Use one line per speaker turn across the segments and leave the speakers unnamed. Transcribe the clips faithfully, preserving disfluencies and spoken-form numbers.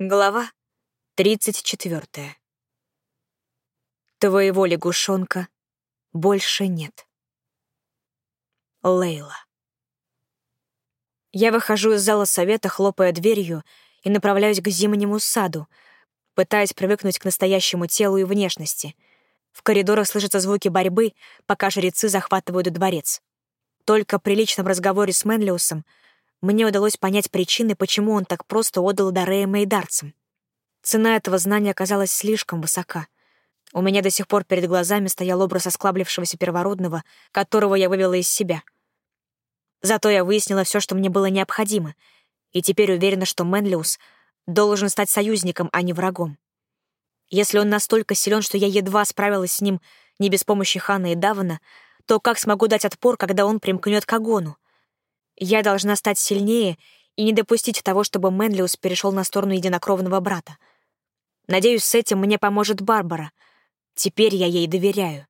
Глава тридцать четвёртая. Твоего лягушонка больше нет. Лейла. Я выхожу из зала совета, хлопая дверью, и направляюсь к зимнему саду, пытаясь привыкнуть к настоящему телу и внешности. В коридорах слышатся звуки борьбы, пока жрецы захватывают дворец. Только при личном разговоре с Менлиусом мне удалось понять причины, почему он так просто отдал Даррея мейдарцам. Цена этого знания оказалась слишком высока. У меня до сих пор перед глазами стоял образ осклаблившегося первородного, которого я вывела из себя. Зато я выяснила все, что мне было необходимо, и теперь уверена, что Менлиус должен стать союзником, а не врагом. Если он настолько силен, что я едва справилась с ним не без помощи Хана и Давана, то как смогу дать отпор, когда он примкнет к Агону? Я должна стать сильнее и не допустить того, чтобы Менлиус перешел на сторону единокровного брата. Надеюсь, с этим мне поможет Барбара. Теперь я ей доверяю.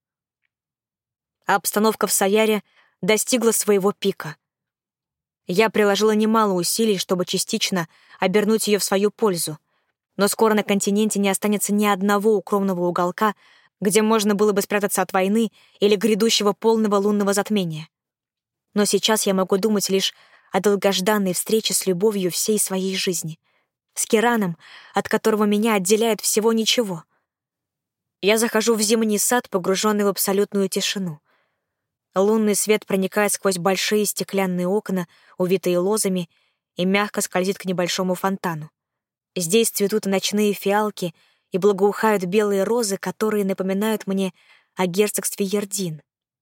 А обстановка в Саяре достигла своего пика. Я приложила немало усилий, чтобы частично обернуть ее в свою пользу, но скоро на континенте не останется ни одного укромного уголка, где можно было бы спрятаться от войны или грядущего полного лунного затмения. Но сейчас я могу думать лишь о долгожданной встрече с любовью всей своей жизни, с Кираном, от которого меня отделяет всего ничего. Я захожу в зимний сад, погруженный в абсолютную тишину. Лунный свет проникает сквозь большие стеклянные окна, увитые лозами, и мягко скользит к небольшому фонтану. Здесь цветут ночные фиалки и благоухают белые розы, которые напоминают мне о герцогстве Ярдин.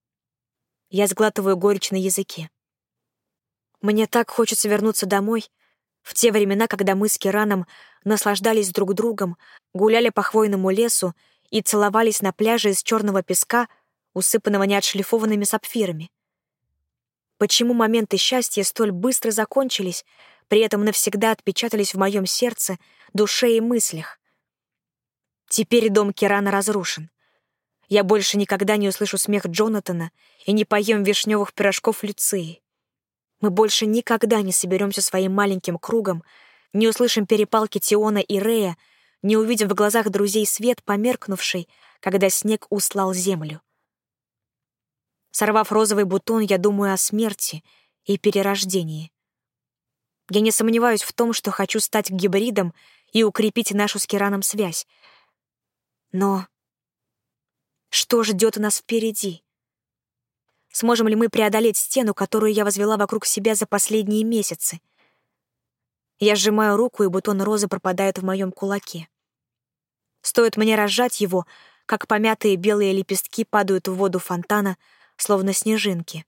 Я сглатываю горечь на языке. Мне так хочется вернуться домой, в те времена, когда мы с Кираном наслаждались друг другом, гуляли по хвойному лесу и целовались на пляже из черного песка, усыпанного неотшлифованными сапфирами. Почему моменты счастья столь быстро закончились, при этом навсегда отпечатались в моем сердце, душе и мыслях? Теперь дом Кирана разрушен. Я больше никогда не услышу смех Джонатана и не поем вишневых пирожков Люции. Мы больше никогда не соберемся своим маленьким кругом, не услышим перепалки Тиона и Рея, не увидим в глазах друзей свет, померкнувший, когда снег услал землю. Сорвав розовый бутон, я думаю о смерти и перерождении. Я не сомневаюсь в том, что хочу стать гибридом и укрепить нашу с Кираном связь. Но что ждет нас впереди? Сможем ли мы преодолеть стену, которую я возвела вокруг себя за последние месяцы? Я сжимаю руку, и бутон розы пропадает в моем кулаке. Стоит мне разжать его, как помятые белые лепестки падают в воду фонтана, словно снежинки.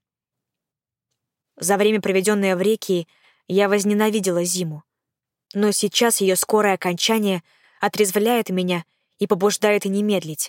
За время, проведенное в Реке, я возненавидела зиму. Но сейчас ее скорое окончание отрезвляет меня и побуждает не медлить.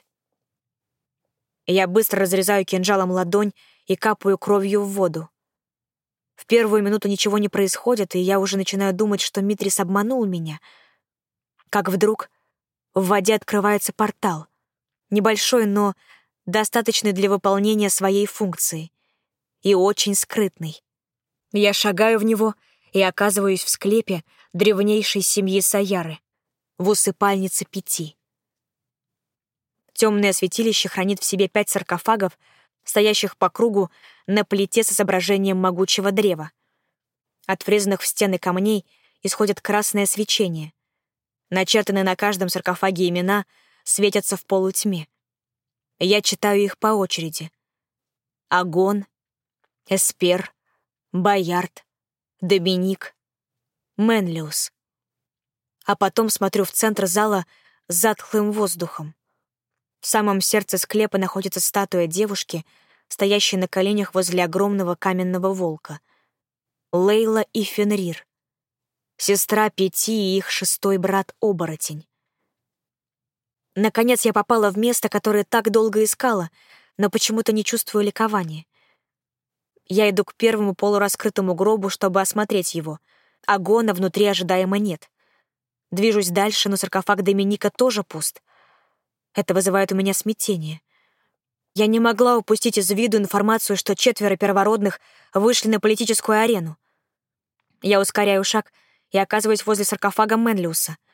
Я быстро разрезаю кинжалом ладонь и капаю кровью в воду. В первую минуту ничего не происходит, и я уже начинаю думать, что Митрис обманул меня. Как вдруг в воде открывается портал. Небольшой, но достаточный для выполнения своей функции. И очень скрытный. Я шагаю в него и оказываюсь в склепе древнейшей семьи Саяры, в усыпальнице Пяти. Темное святилище хранит в себе пять саркофагов, стоящих по кругу на плите с изображением могучего древа. От врезанных в стены камней исходит красное свечение. Начертанные на каждом саркофаге имена светятся в полутьме. Я читаю их по очереди. Агон, Эспер, Боярд, Доминик, Менлиус. А потом смотрю в центр зала с затхлым воздухом. В самом сердце склепа находится статуя девушки, стоящей на коленях возле огромного каменного волка. Лейла и Фенрир. Сестра Пяти и их шестой брат-оборотень. Наконец я попала в место, которое так долго искала, но почему-то не чувствую ликования. Я иду к первому полураскрытому гробу, чтобы осмотреть его. Агона внутри ожидаемо нет. Движусь дальше, но саркофаг Доминика тоже пуст. Это вызывает у меня смятение. Я не могла упустить из виду информацию, что четверо первородных вышли на политическую арену. Я ускоряю шаг и оказываюсь возле саркофага Менлиуса.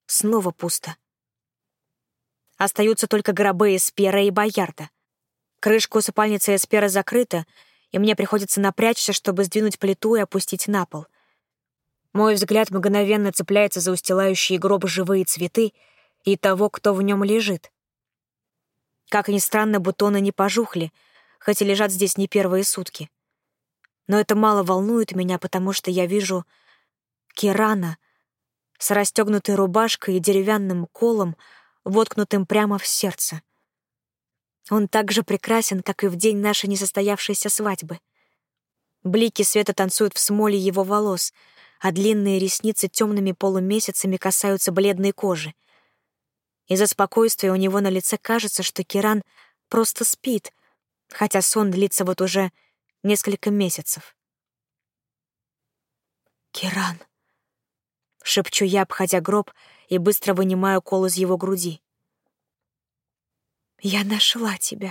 Снова пусто. Остаются только гробы Эспера и Боярда. Крышка усыпальницы Эспера закрыта, и мне приходится напрячься, чтобы сдвинуть плиту и опустить на пол. Мой взгляд мгновенно цепляется за устилающие гроб живые цветы и того, кто в нем лежит. Как ни странно, бутоны не пожухли, хоть и лежат здесь не первые сутки. Но это мало волнует меня, потому что я вижу Кирана с расстегнутой рубашкой и деревянным колом, воткнутым прямо в сердце. Он так же прекрасен, как и в день нашей несостоявшейся свадьбы. Блики света танцуют в смоле его волос, а длинные ресницы темными полумесяцами касаются бледной кожи. Из-за спокойствия у него на лице кажется, что Киран просто спит, хотя сон длится вот уже несколько месяцев. «Киран», — шепчу я, обходя гроб, и быстро вынимаю кол из его груди. «Я нашла тебя».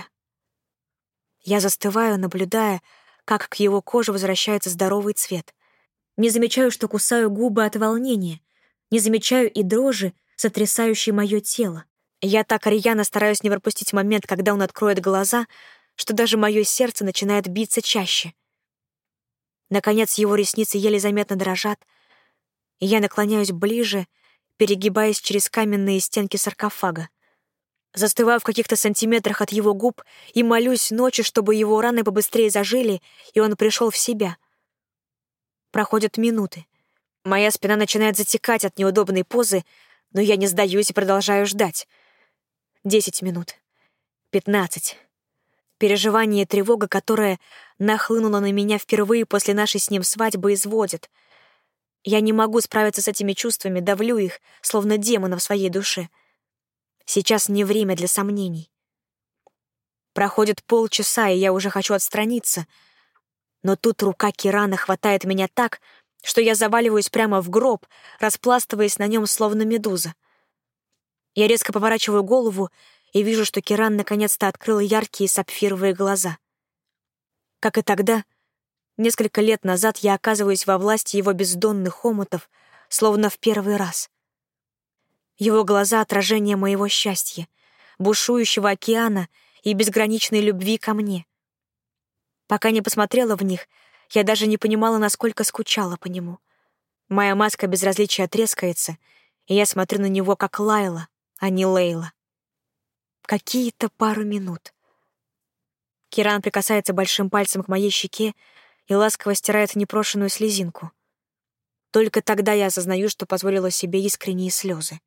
Я застываю, наблюдая, как к его коже возвращается здоровый цвет. Не замечаю, что кусаю губы от волнения, не замечаю и дрожи, сотрясающей мое тело. Я так рьяно стараюсь не пропустить момент, когда он откроет глаза, что даже мое сердце начинает биться чаще. Наконец его ресницы еле заметно дрожат, и я наклоняюсь ближе, перегибаясь через каменные стенки саркофага. Застываю в каких-то сантиметрах от его губ и молюсь ночью, чтобы его раны побыстрее зажили, и он пришел в себя. Проходят минуты. Моя спина начинает затекать от неудобной позы, но я не сдаюсь и продолжаю ждать. Десять минут. Пятнадцать. Переживание и тревога, которая нахлынула на меня впервые после нашей с ним свадьбы, изводит. Я не могу справиться с этими чувствами, давлю их, словно демона в своей душе. Сейчас не время для сомнений. Проходит полчаса, и я уже хочу отстраниться, но тут рука Кирана хватает меня так, что я заваливаюсь прямо в гроб, распластываясь на нем, словно медуза. Я резко поворачиваю голову и вижу, что Киран наконец-то открыл яркие сапфировые глаза. Как и тогда, несколько лет назад я оказываюсь во власти его бездонных омутов, словно в первый раз. Его глаза — отражение моего счастья, бушующего океана и безграничной любви ко мне. Пока не посмотрела в них, я даже не понимала, насколько скучала по нему. Моя маска безразличия трескается, и я смотрю на него как Лайла, а не Лейла. Какие-то пару минут. Киран прикасается большим пальцем к моей щеке и ласково стирает непрошенную слезинку. Только тогда я осознаю, что позволила себе искренние слезы.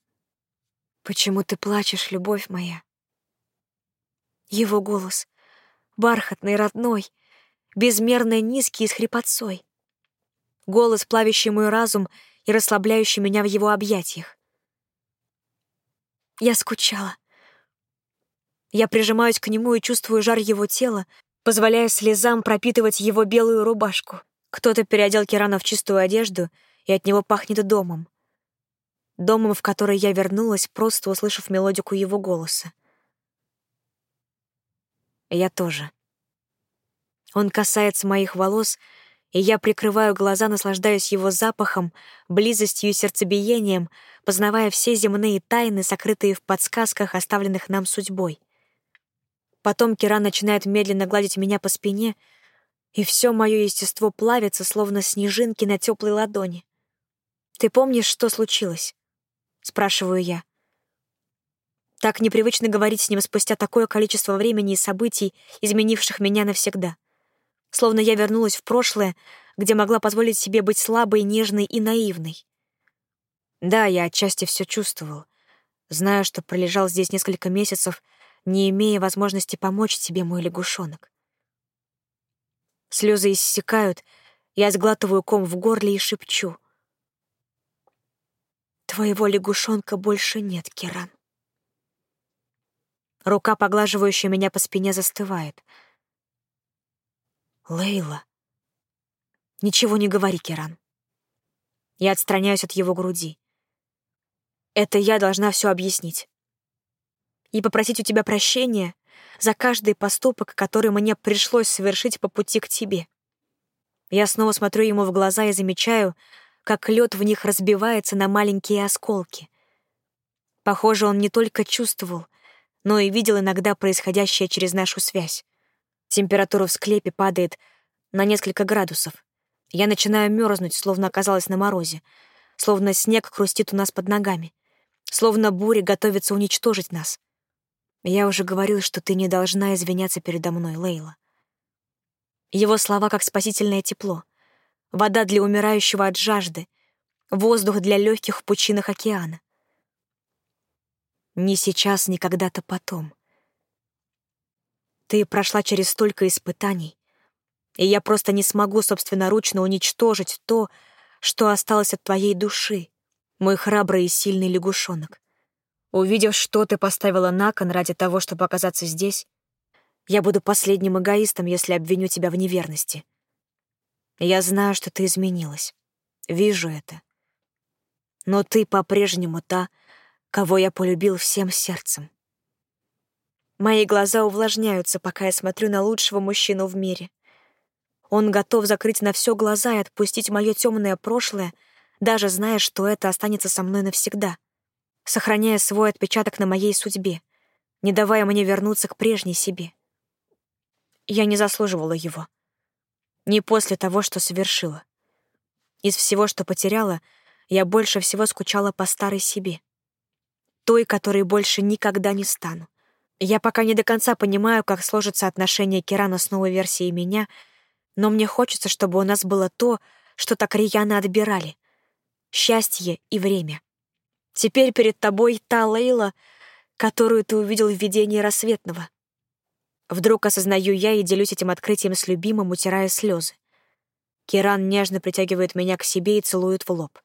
«Почему ты плачешь, любовь моя?» Его голос — бархатный, родной, безмерно низкий и с хрипотцой. Голос, плавящий мой разум и расслабляющий меня в его объятиях. Я скучала. Я прижимаюсь к нему и чувствую жар его тела, позволяя слезам пропитывать его белую рубашку. Кто-то переодел Кирана в чистую одежду, и от него пахнет домом. Домом, в который я вернулась, просто услышав мелодику его голоса. Я тоже. Он касается моих волос, и я прикрываю глаза, наслаждаясь его запахом, близостью и сердцебиением, познавая все земные тайны, сокрытые в подсказках, оставленных нам судьбой. Потом Киран начинает медленно гладить меня по спине, и все мое естество плавится, словно снежинки на теплой ладони. «Ты помнишь, что случилось?» — спрашиваю я. Так непривычно говорить с ним спустя такое количество времени и событий, изменивших меня навсегда. Словно я вернулась в прошлое, где могла позволить себе быть слабой, нежной и наивной. Да, я отчасти все чувствовал. Знаю, что пролежал здесь несколько месяцев, не имея возможности помочь тебе, мой лягушонок. Слезы иссякают, я сглатываю ком в горле и шепчу. Твоего лягушонка больше нет, Киран. Рука, поглаживающая меня по спине, застывает. Лейла. Ничего не говори, Киран. Я отстраняюсь от его груди. Это я должна все объяснить. И попросить у тебя прощения за каждый поступок, который мне пришлось совершить по пути к тебе. Я снова смотрю ему в глаза и замечаю, как лед в них разбивается на маленькие осколки. Похоже, он не только чувствовал, но и видел иногда происходящее через нашу связь. Температура в склепе падает на несколько градусов. Я начинаю мерзнуть, словно оказалась на морозе, словно снег хрустит у нас под ногами, словно буря готовится уничтожить нас. Я уже говорил, что ты не должна извиняться передо мной, Лейла. Его слова как спасительное тепло, вода для умирающего от жажды, воздух для легких в пучинах океана. Ни сейчас, ни когда-то потом. Ты прошла через столько испытаний, и я просто не смогу собственноручно уничтожить то, что осталось от твоей души, мой храбрый и сильный лягушонок. Увидев, что ты поставила на кон ради того, чтобы оказаться здесь, я буду последним эгоистом, если обвиню тебя в неверности. Я знаю, что ты изменилась. Вижу это. Но ты по-прежнему та, кого я полюбил всем сердцем. Мои глаза увлажняются, пока я смотрю на лучшего мужчину в мире. Он готов закрыть на все глаза и отпустить мое темное прошлое, даже зная, что это останется со мной навсегда, сохраняя свой отпечаток на моей судьбе, не давая мне вернуться к прежней себе. Я не заслуживала его. Не после того, что совершила. Из всего, что потеряла, я больше всего скучала по старой себе. Той, которой больше никогда не стану. Я пока не до конца понимаю, как сложатся отношения Кирана с новой версией меня, но мне хочется, чтобы у нас было то, что так рьяно отбирали — счастье и время. Теперь перед тобой та Лейла, которую ты увидел в видении Рассветного. Вдруг осознаю я и делюсь этим открытием с любимым, утирая слезы. Киран нежно притягивает меня к себе и целует в лоб.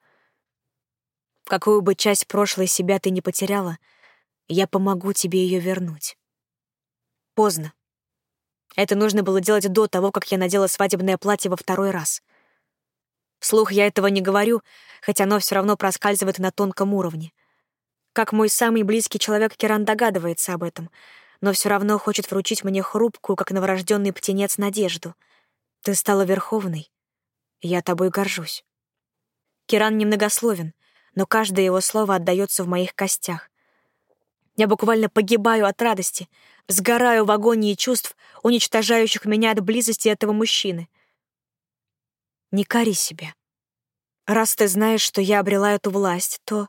Какую бы часть прошлой себя ты ни потеряла, я помогу тебе ее вернуть. Поздно. Это нужно было делать до того, как я надела свадебное платье во второй раз. Вслух я этого не говорю, хотя оно все равно проскальзывает на тонком уровне. Как мой самый близкий человек, Киран догадывается об этом, но все равно хочет вручить мне хрупкую, как новорожденный птенец, надежду. Ты стала верховной. Я тобой горжусь. Киран немногословен, но каждое его слово отдаётся в моих костях. Я буквально погибаю от радости, сгораю в агонии чувств, уничтожающих меня от близости этого мужчины. Не кори себя. Раз ты знаешь, что я обрела эту власть, то...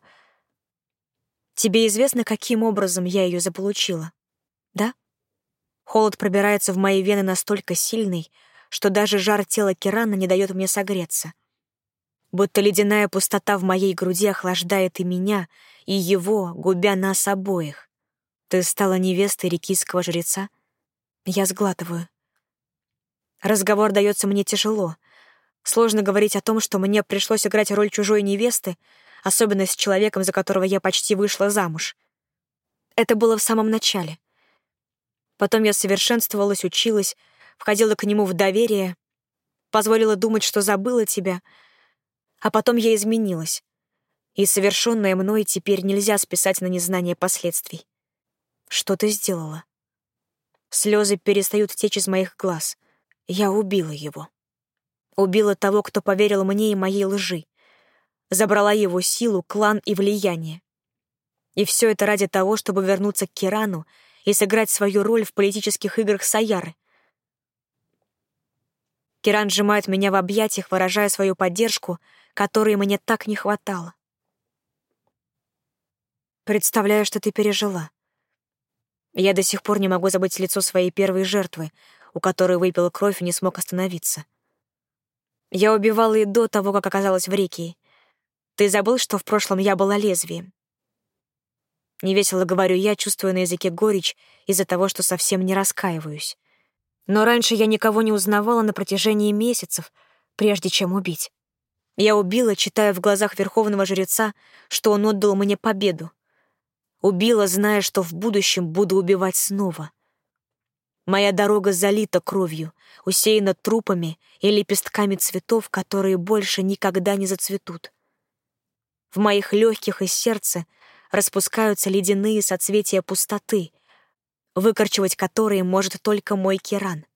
Тебе известно, каким образом я ее заполучила? Да? Холод пробирается в мои вены настолько сильный, что даже жар тела Кирана не дает мне согреться. Будто ледяная пустота в моей груди охлаждает и меня, и его, губя нас обоих. Ты стала невестой рекийского жреца? Я сглатываю. Разговор дается мне тяжело. Сложно говорить о том, что мне пришлось играть роль чужой невесты, особенно с человеком, за которого я почти вышла замуж. Это было в самом начале. Потом я совершенствовалась, училась, входила к нему в доверие, позволила думать, что забыла тебя, а потом я изменилась, и совершенное мной теперь нельзя списать на незнание последствий. Что ты сделала? Слезы перестают течь из моих глаз. Я убила его. Убила того, кто поверил мне и моей лжи. Забрала его силу, клан и влияние. И все это ради того, чтобы вернуться к Кирану и сыграть свою роль в политических играх Саяры. Киран сжимает меня в объятиях, выражая свою поддержку, которой мне так не хватало. Представляю, что ты пережила. Я до сих пор не могу забыть лицо своей первой жертвы, у которой выпила кровь и не смог остановиться. Я убивала и до того, как оказалась в Рекии. Ты забыл, что в прошлом я была лезвием? Невесело говорю я, чувствуя на языке горечь из-за того, что совсем не раскаиваюсь. Но раньше я никого не узнавала на протяжении месяцев, прежде чем убить. Я убила, читая в глазах верховного жреца, что он отдал мне победу. Убила, зная, что в будущем буду убивать снова. Моя дорога залита кровью, усеяна трупами и лепестками цветов, которые больше никогда не зацветут. В моих легких и сердце распускаются ледяные соцветия пустоты, выкорчевать которые может только мой Киран.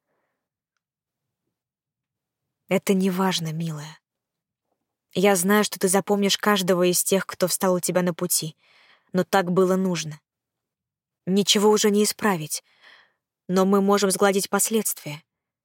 Это не важно, милая. Я знаю, что ты запомнишь каждого из тех, кто встал у тебя на пути, но так было нужно. Ничего уже не исправить, но мы можем сгладить последствия.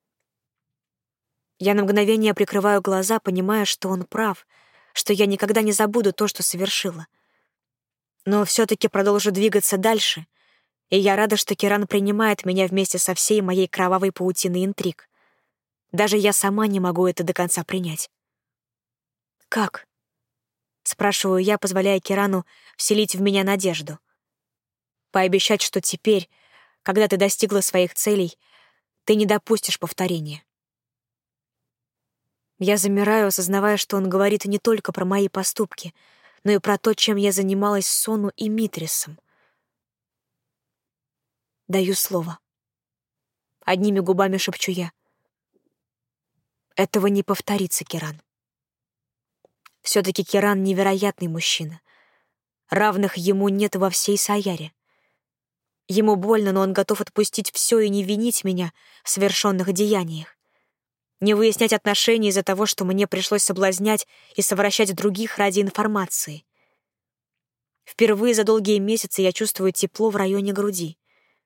Я на мгновение прикрываю глаза, понимая, что он прав, что я никогда не забуду то, что совершила. Но все-таки продолжу двигаться дальше, и я рада, что Киран принимает меня вместе со всей моей кровавой паутиной интриг. Даже я сама не могу это до конца принять. «Как?» — спрашиваю я, позволяя Кирану вселить в меня надежду. Пообещать, что теперь, когда ты достигла своих целей, ты не допустишь повторения. Я замираю, осознавая, что он говорит не только про мои поступки, но и про то, чем я занималась с Сону и Митрисом. Даю слово. Одними губами шепчу я. Этого не повторится, Киран. Все-таки Киран — невероятный мужчина. Равных ему нет во всей Саяре. Ему больно, но он готов отпустить все и не винить меня в совершенных деяниях. Не выяснять отношения из-за того, что мне пришлось соблазнять и совращать других ради информации. Впервые за долгие месяцы я чувствую тепло в районе груди.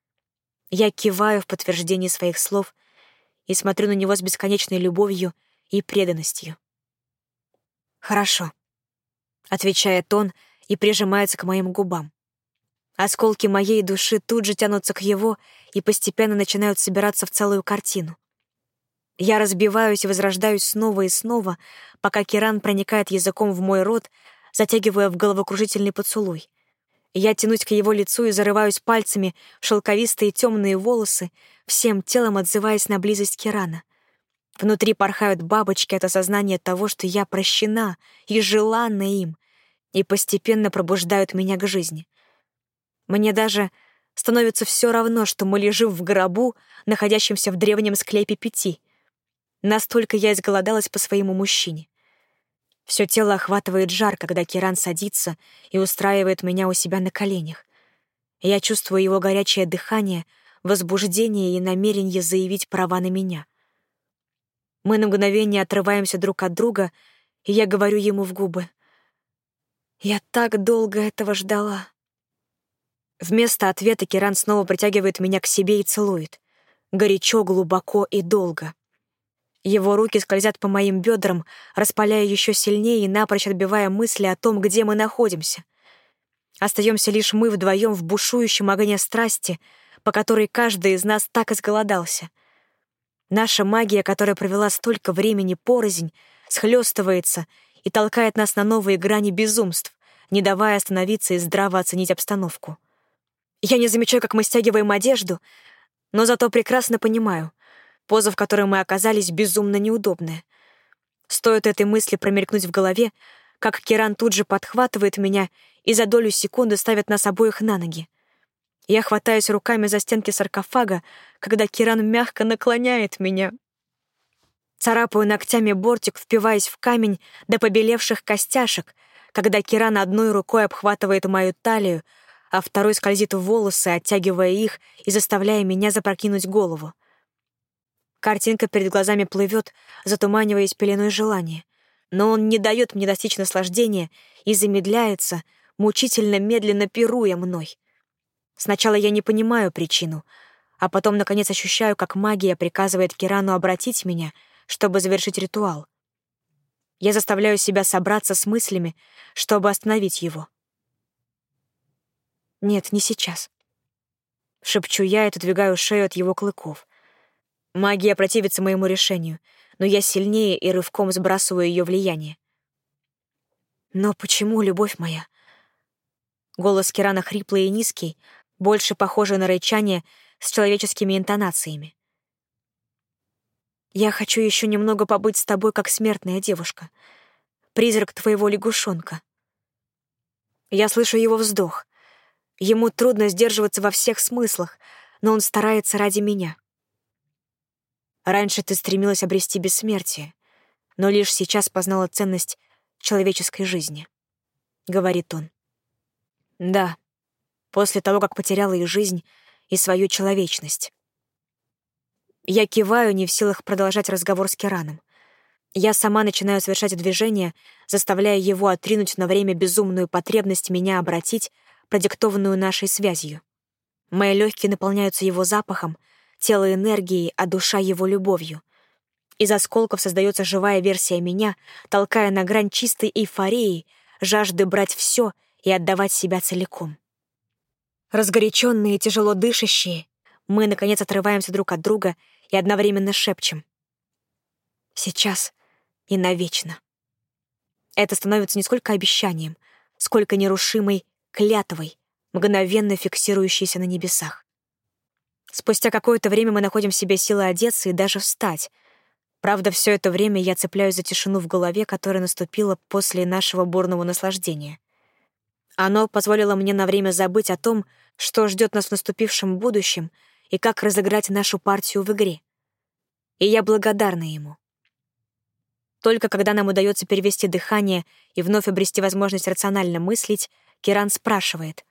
Я киваю в подтверждение своих слов и смотрю на него с бесконечной любовью и преданностью. «Хорошо», — отвечает он и прижимается к моим губам. Осколки моей души тут же тянутся к его и постепенно начинают собираться в целую картину. Я разбиваюсь и возрождаюсь снова и снова, пока Киран проникает языком в мой рот, затягивая в головокружительный поцелуй. Я тянусь к его лицу и зарываюсь пальцами в шелковистые темные волосы, всем телом отзываясь на близость Кирана. Внутри порхают бабочки от осознания того, что я прощена и желанна им, и постепенно пробуждают меня к жизни. Мне даже становится все равно, что мы лежим в гробу, находящемся в древнем склепе Пяти. Настолько я изголодалась по своему мужчине. Все тело охватывает жар, когда Киран садится и устраивает меня у себя на коленях. Я чувствую его горячее дыхание, возбуждение и намерение заявить права на меня. Мы на мгновение отрываемся друг от друга, и я говорю ему в губы: «Я так долго этого ждала». Вместо ответа Киран снова притягивает меня к себе и целует. Горячо, глубоко и долго. Его руки скользят по моим бедрам, распаляя еще сильнее и напрочь отбивая мысли о том, где мы находимся. Остаемся лишь мы вдвоем в бушующем огне страсти, по которой каждый из нас так изголодался. Наша магия, которая провела столько времени порознь, схлестывается и толкает нас на новые грани безумств, не давая остановиться и здраво оценить обстановку. Я не замечаю, как мы стягиваем одежду, но зато прекрасно понимаю, поза, в которой мы оказались, безумно неудобная. Стоит этой мысли промелькнуть в голове, как Киран тут же подхватывает меня и за долю секунды ставит нас обоих на ноги. Я хватаюсь руками за стенки саркофага, когда Киран мягко наклоняет меня. Царапаю ногтями бортик, впиваясь в камень до побелевших костяшек, когда Киран одной рукой обхватывает мою талию, а второй скользит в волосы, оттягивая их и заставляя меня запрокинуть голову. Картинка перед глазами плывет, затуманиваясь пеленой желания. Но он не дает мне достичь наслаждения и замедляется, мучительно медленно пируя мной. Сначала я не понимаю причину, а потом, наконец, ощущаю, как магия приказывает Кирану обратить меня, чтобы завершить ритуал. Я заставляю себя собраться с мыслями, чтобы остановить его. «Нет, не сейчас», — шепчу я и отодвигаю шею от его клыков. Магия противится моему решению, но я сильнее и рывком сбрасываю ее влияние. «Но почему, любовь моя?» Голос Кирана хриплый и низкий, больше похожий на рычание с человеческими интонациями. «Я хочу еще немного побыть с тобой, как смертная девушка, призрак твоего лягушонка». Я слышу его вздох. Ему трудно сдерживаться во всех смыслах, но он старается ради меня. Раньше ты стремилась обрести бессмертие, но лишь сейчас познала ценность человеческой жизни, — говорит он. Да, после того, как потеряла и жизнь, и свою человечность. Я киваю, не в силах продолжать разговор с Кираном. Я сама начинаю совершать движения, заставляя его отринуть на время безумную потребность меня обратить, продиктованную нашей связью. Мои легкие наполняются его запахом, тело энергией, а душа его любовью. Из осколков создается живая версия меня, толкая на грань чистой эйфории, жажды брать все и отдавать себя целиком. Разгоряченные и тяжело дышащие, мы, наконец, отрываемся друг от друга и одновременно шепчем. Сейчас и навечно. Это становится не сколько обещанием, сколько нерушимой клятвой, мгновенно фиксирующейся на небесах. Спустя какое-то время мы находим в себе силы одеться и даже встать. Правда, все это время я цепляюсь за тишину в голове, которая наступила после нашего бурного наслаждения. Оно позволило мне на время забыть о том, что ждет нас в наступившем будущем и как разыграть нашу партию в игре. И я благодарна ему. Только когда нам удается перевести дыхание и вновь обрести возможность рационально мыслить, Киран спрашивает.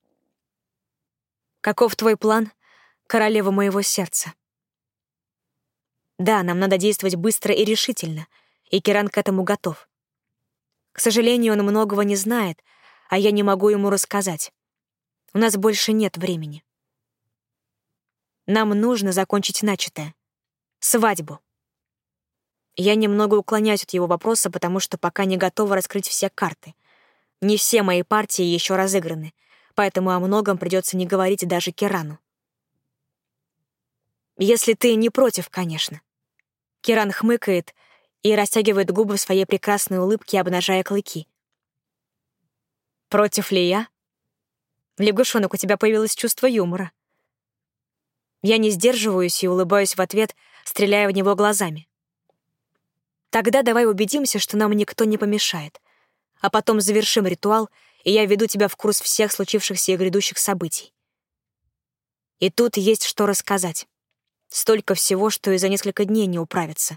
«Каков твой план, королева моего сердца?» Да, нам надо действовать быстро и решительно, и Киран к этому готов. К сожалению, он многого не знает, а я не могу ему рассказать. У нас больше нет времени. Нам нужно закончить начатое. Свадьбу. Я немного уклоняюсь от его вопроса, потому что пока не готова раскрыть все карты. Не все мои партии еще разыграны, поэтому о многом придется не говорить даже Кирану. Если ты не против, конечно. Киран хмыкает и растягивает губы в своей прекрасной улыбке, обнажая клыки. Против ли я? Лягушонок, у тебя появилось чувство юмора. Я не сдерживаюсь и улыбаюсь в ответ, стреляя в него глазами. Тогда давай убедимся, что нам никто не помешает. А потом завершим ритуал, и я веду тебя в курс всех случившихся и грядущих событий. И тут есть что рассказать. Столько всего, что и за несколько дней не управится.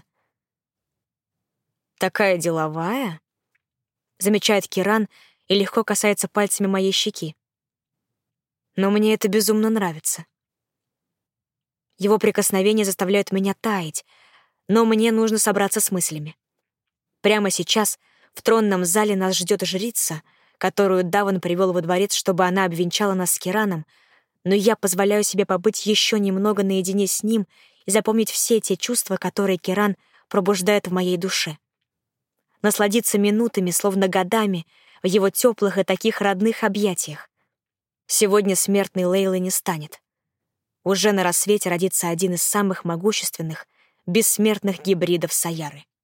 «Такая деловая?» — замечает Киран и легко касается пальцами моей щеки. Но мне это безумно нравится. Его прикосновения заставляют меня таять, но мне нужно собраться с мыслями. Прямо сейчас в тронном зале нас ждет жрица, которую Даван привел во дворец, чтобы она обвенчала нас с Кираном, но я позволяю себе побыть еще немного наедине с ним и запомнить все те чувства, которые Киран пробуждает в моей душе. Насладиться минутами, словно годами, в его теплых и таких родных объятиях. Сегодня смертной Лейлы не станет. Уже на рассвете родится один из самых могущественных, бессмертных гибридов Саяры.